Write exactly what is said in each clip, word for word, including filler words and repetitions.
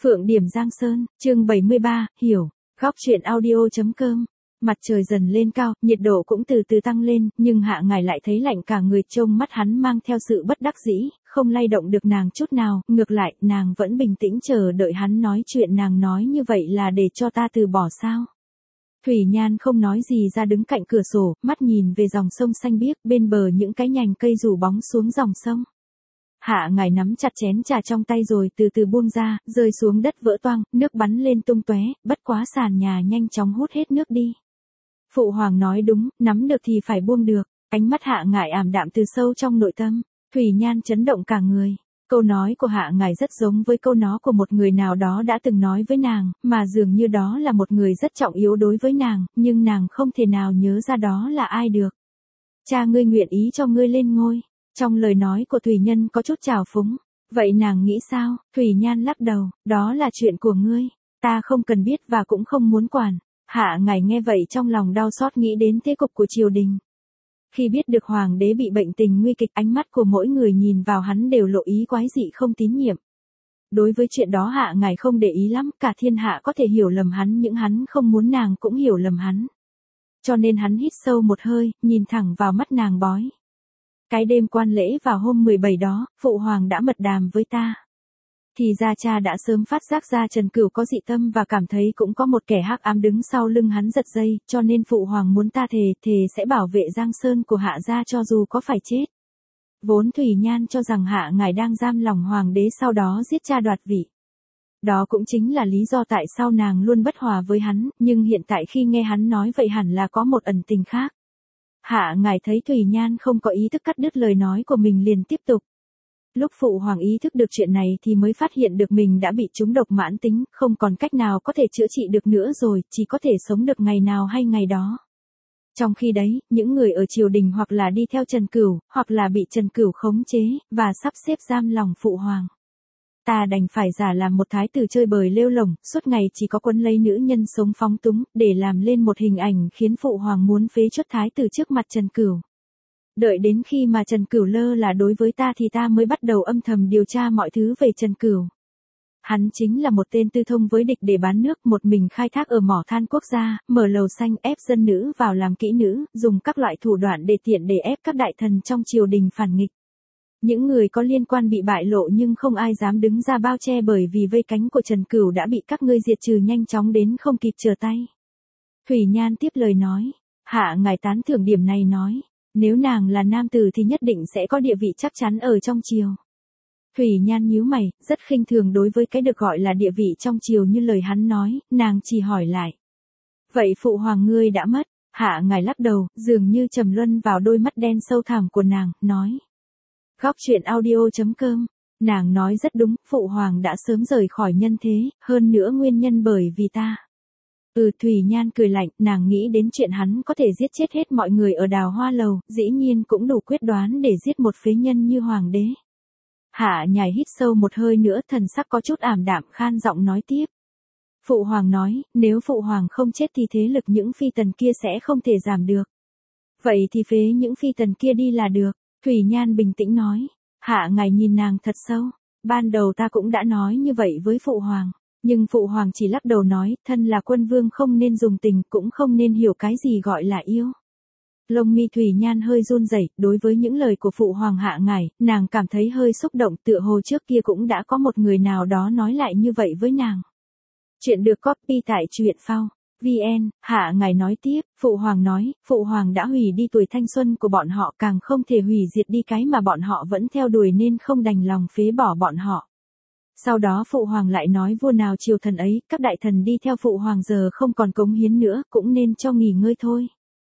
Phượng Điểm Giang Sơn, chương bảy mươi ba, hiểu. Góc truyện audio.com. Mặt trời dần lên cao, nhiệt độ cũng từ từ tăng lên, nhưng Hạ Ngải lại thấy lạnh cả người, trông mắt hắn mang theo sự bất đắc dĩ, không lay động được nàng chút nào, ngược lại, nàng vẫn bình tĩnh chờ đợi hắn nói chuyện. Nàng nói như vậy là để cho ta từ bỏ sao? Thủy Nhan không nói gì ra đứng cạnh cửa sổ, mắt nhìn về dòng sông xanh biếc, bên bờ những cái nhành cây rủ bóng xuống dòng sông. Hạ Ngải nắm chặt chén trà trong tay rồi từ từ buông ra, rơi xuống đất vỡ toang, nước bắn lên tung tóe, bất quá sàn nhà nhanh chóng hút hết nước đi. Phụ hoàng nói đúng, nắm được thì phải buông được. Ánh mắt Hạ Ngải ảm đạm từ sâu trong nội tâm. Thủy Nhan chấn động cả người. Câu nói của Hạ Ngải rất giống với câu nói của một người nào đó đã từng nói với nàng, mà dường như đó là một người rất trọng yếu đối với nàng, nhưng nàng không thể nào nhớ ra đó là ai được. Cha ngươi nguyện ý cho ngươi lên ngôi. Trong lời nói của Thủy Nhân có chút trào phúng. Vậy nàng nghĩ sao? Thủy Nhan lắc đầu, đó là chuyện của ngươi. Ta không cần biết và cũng không muốn quản. Hạ Ngải nghe vậy trong lòng đau xót nghĩ đến thế cục của triều đình. Khi biết được hoàng đế bị bệnh tình nguy kịch, ánh mắt của mỗi người nhìn vào hắn đều lộ ý quái dị không tín nhiệm. Đối với chuyện đó Hạ Ngải không để ý lắm, cả thiên hạ có thể hiểu lầm hắn, những hắn không muốn nàng cũng hiểu lầm hắn. Cho nên hắn hít sâu một hơi, nhìn thẳng vào mắt nàng bói. Cái đêm quan lễ vào hôm mười bảy đó, phụ hoàng đã mật đàm với ta. Thì ra cha đã sớm phát giác ra Trần Cửu có dị tâm và cảm thấy cũng có một kẻ hắc ám đứng sau lưng hắn giật dây, cho nên phụ hoàng muốn ta thề, thề sẽ bảo vệ Giang Sơn của Hạ gia cho dù có phải chết. Vốn Thủy Nhan cho rằng Hạ Ngải đang giam lòng hoàng đế sau đó giết cha đoạt vị. Đó cũng chính là lý do tại sao nàng luôn bất hòa với hắn, nhưng hiện tại khi nghe hắn nói vậy hẳn là có một ẩn tình khác. Hạ Ngải thấy Thủy Nhan không có ý thức cắt đứt lời nói của mình liền tiếp tục. Lúc phụ hoàng ý thức được chuyện này thì mới phát hiện được mình đã bị trúng độc mãn tính, không còn cách nào có thể chữa trị được nữa rồi, chỉ có thể sống được ngày nào hay ngày đó. Trong khi đấy, những người ở triều đình hoặc là đi theo Trần Cửu, hoặc là bị Trần Cửu khống chế, và sắp xếp giam lòng phụ hoàng. Ta đành phải giả làm một thái tử chơi bời lêu lổng, suốt ngày chỉ có quấn lấy nữ nhân sống phóng túng, để làm lên một hình ảnh khiến phụ hoàng muốn phế truất thái tử trước mặt Trần Cửu. Đợi đến khi mà Trần Cửu lơ là đối với ta thì ta mới bắt đầu âm thầm điều tra mọi thứ về Trần Cửu. Hắn chính là một tên tư thông với địch để bán nước, một mình khai thác ở mỏ than quốc gia, mở lầu xanh ép dân nữ vào làm kỹ nữ, dùng các loại thủ đoạn để tiện để ép các đại thần trong triều đình phản nghịch. Những người có liên quan bị bại lộ nhưng không ai dám đứng ra bao che bởi vì vây cánh của Trần Cửu đã bị các ngươi diệt trừ nhanh chóng đến không kịp trở tay. Thủy Nhan tiếp lời nói. Hạ Ngải tán thưởng điểm này nói. Nếu nàng là nam tử thì nhất định sẽ có địa vị chắc chắn ở trong triều. Thủy Nhan nhíu mày, rất khinh thường đối với cái được gọi là địa vị trong triều như lời hắn nói, nàng chỉ hỏi lại. Vậy phụ hoàng ngươi đã mất? Hạ Ngải lắc đầu, dường như trầm luân vào đôi mắt đen sâu thẳm của nàng, nói. Góc truyện audio.com. Nàng nói rất đúng, phụ hoàng đã sớm rời khỏi nhân thế, hơn nữa nguyên nhân bởi vì ta. Ừ, Thủy Nhan cười lạnh, nàng nghĩ đến chuyện hắn có thể giết chết hết mọi người ở Đào Hoa Lầu, dĩ nhiên cũng đủ quyết đoán để giết một phế nhân như hoàng đế. Hạ Nhài hít sâu một hơi nữa, thần sắc có chút ảm đạm, khan giọng nói tiếp. Phụ hoàng nói, nếu phụ hoàng không chết thì thế lực những phi tần kia sẽ không thể giảm được. Vậy thì phế những phi tần kia đi là được. Thủy Nhan bình tĩnh nói. Hạ Ngải nhìn nàng thật sâu. Ban đầu ta cũng đã nói như vậy với phụ hoàng. Nhưng phụ hoàng chỉ lắc đầu nói, thân là quân vương không nên dùng tình, cũng không nên hiểu cái gì gọi là yêu. Lông mi Thủy Nhan hơi run rẩy, đối với những lời của phụ hoàng Hạ Ngải, nàng cảm thấy hơi xúc động, tựa hồ trước kia cũng đã có một người nào đó nói lại như vậy với nàng. Chuyện được copy tại truyện phao vn. Hạ Ngải nói tiếp, phụ hoàng nói, phụ hoàng đã hủy đi tuổi thanh xuân của bọn họ, càng không thể hủy diệt đi cái mà bọn họ vẫn theo đuổi nên không đành lòng phế bỏ bọn họ. Sau đó phụ hoàng lại nói vua nào triều thần ấy, các đại thần đi theo phụ hoàng giờ không còn cống hiến nữa, cũng nên cho nghỉ ngơi thôi.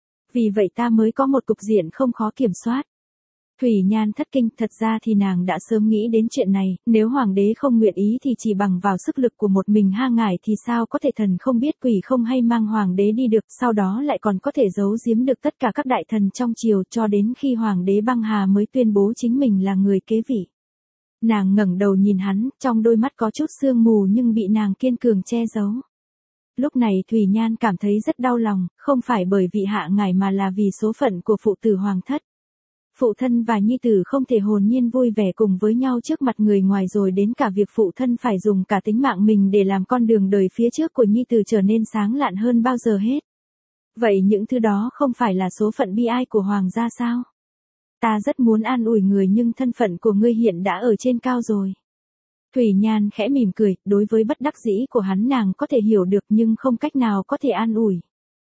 Vì vậy ta mới có một cục diện không khó kiểm soát. Thủy Nhan thất kinh, thật ra thì nàng đã sớm nghĩ đến chuyện này, nếu hoàng đế không nguyện ý thì chỉ bằng vào sức lực của một mình Hạ Ngải thì sao có thể thần không biết quỷ không hay mang hoàng đế đi được, sau đó lại còn có thể giấu giếm được tất cả các đại thần trong triều cho đến khi hoàng đế băng hà mới tuyên bố chính mình là người kế vị. Nàng ngẩng đầu nhìn hắn, trong đôi mắt có chút sương mù nhưng bị nàng kiên cường che giấu. Lúc này Thủy Nhan cảm thấy rất đau lòng, không phải bởi vì Hạ Ngải mà là vì số phận của phụ tử hoàng thất. Phụ thân và nhi tử không thể hồn nhiên vui vẻ cùng với nhau trước mặt người ngoài, rồi đến cả việc phụ thân phải dùng cả tính mạng mình để làm con đường đời phía trước của nhi tử trở nên sáng lạn hơn bao giờ hết. Vậy những thứ đó không phải là số phận bi ai của hoàng gia sao? Ta rất muốn an ủi người nhưng thân phận của ngươi hiện đã ở trên cao rồi. Thủy Nhan khẽ mỉm cười, đối với bất đắc dĩ của hắn nàng có thể hiểu được nhưng không cách nào có thể an ủi.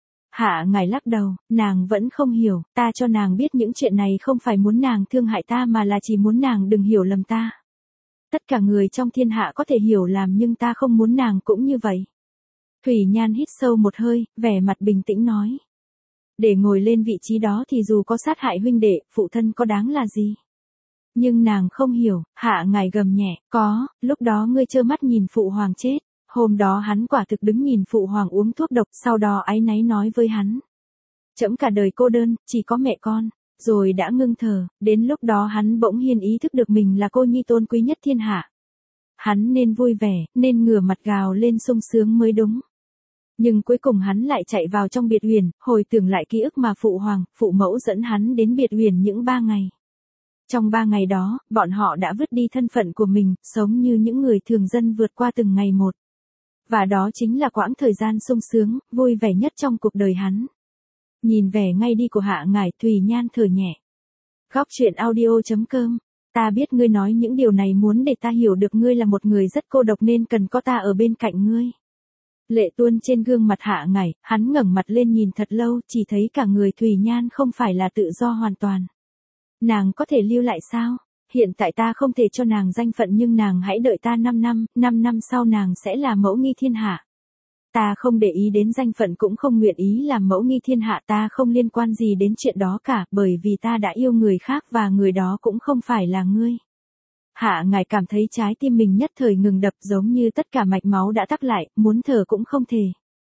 Hạ Ngải lắc đầu, nàng vẫn không hiểu, ta cho nàng biết những chuyện này không phải muốn nàng thương hại ta mà là chỉ muốn nàng đừng hiểu lầm ta. Tất cả người trong thiên hạ có thể hiểu làm nhưng ta không muốn nàng cũng như vậy. Thủy Nhan hít sâu một hơi, vẻ mặt bình tĩnh nói. Để ngồi lên vị trí đó thì dù có sát hại huynh đệ, phụ thân có đáng là gì? Nhưng nàng không hiểu, Hạ Ngải gầm nhẹ, có, lúc đó ngươi trơ mắt nhìn phụ hoàng chết. Hôm đó hắn quả thực đứng nhìn phụ hoàng uống thuốc độc, sau đó áy náy nói với hắn. Trẫm cả đời cô đơn, chỉ có mẹ con, rồi đã ngưng thở, đến lúc đó hắn bỗng hiên ý thức được mình là cô nhi tôn quý nhất thiên hạ. Hắn nên vui vẻ, nên ngửa mặt gào lên sung sướng mới đúng. Nhưng cuối cùng hắn lại chạy vào trong biệt uyển, hồi tưởng lại ký ức mà phụ hoàng, phụ mẫu dẫn hắn đến biệt uyển những ba ngày. Trong ba ngày đó, bọn họ đã vứt đi thân phận của mình, sống như những người thường dân vượt qua từng ngày một. Và đó chính là quãng thời gian sung sướng, vui vẻ nhất trong cuộc đời hắn. Nhìn vẻ ngay đi của Hạ Ngải, Thủy Nhan thở nhẹ. Góc truyện audio chấm com. Ta biết ngươi nói những điều này muốn để ta hiểu được ngươi là một người rất cô độc nên cần có ta ở bên cạnh ngươi. Lệ tuôn trên gương mặt Hạ Ngải, hắn ngẩng mặt lên nhìn thật lâu, chỉ thấy cả người Thủy Nhan không phải là tự do hoàn toàn. Nàng có thể lưu lại sao? Hiện tại ta không thể cho nàng danh phận nhưng nàng hãy đợi ta năm năm, năm năm sau nàng sẽ là mẫu nghi thiên hạ. Ta không để ý đến danh phận cũng không nguyện ý làm mẫu nghi thiên hạ, ta không liên quan gì đến chuyện đó cả, bởi vì ta đã yêu người khác và người đó cũng không phải là ngươi. Hạ Ngải cảm thấy trái tim mình nhất thời ngừng đập, giống như tất cả mạch máu đã tắc lại, muốn thở cũng không thể.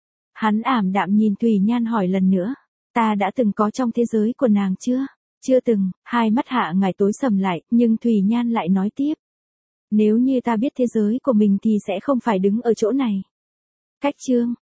Hắn ảm đạm nhìn Thủy Nhan hỏi lần nữa, ta đã từng có trong thế giới của nàng chưa? Chưa từng. Hai mắt Hạ Ngải tối sầm lại, nhưng Thủy Nhan lại nói tiếp. Nếu như ta biết thế giới của mình thì sẽ không phải đứng ở chỗ này. Cách chương.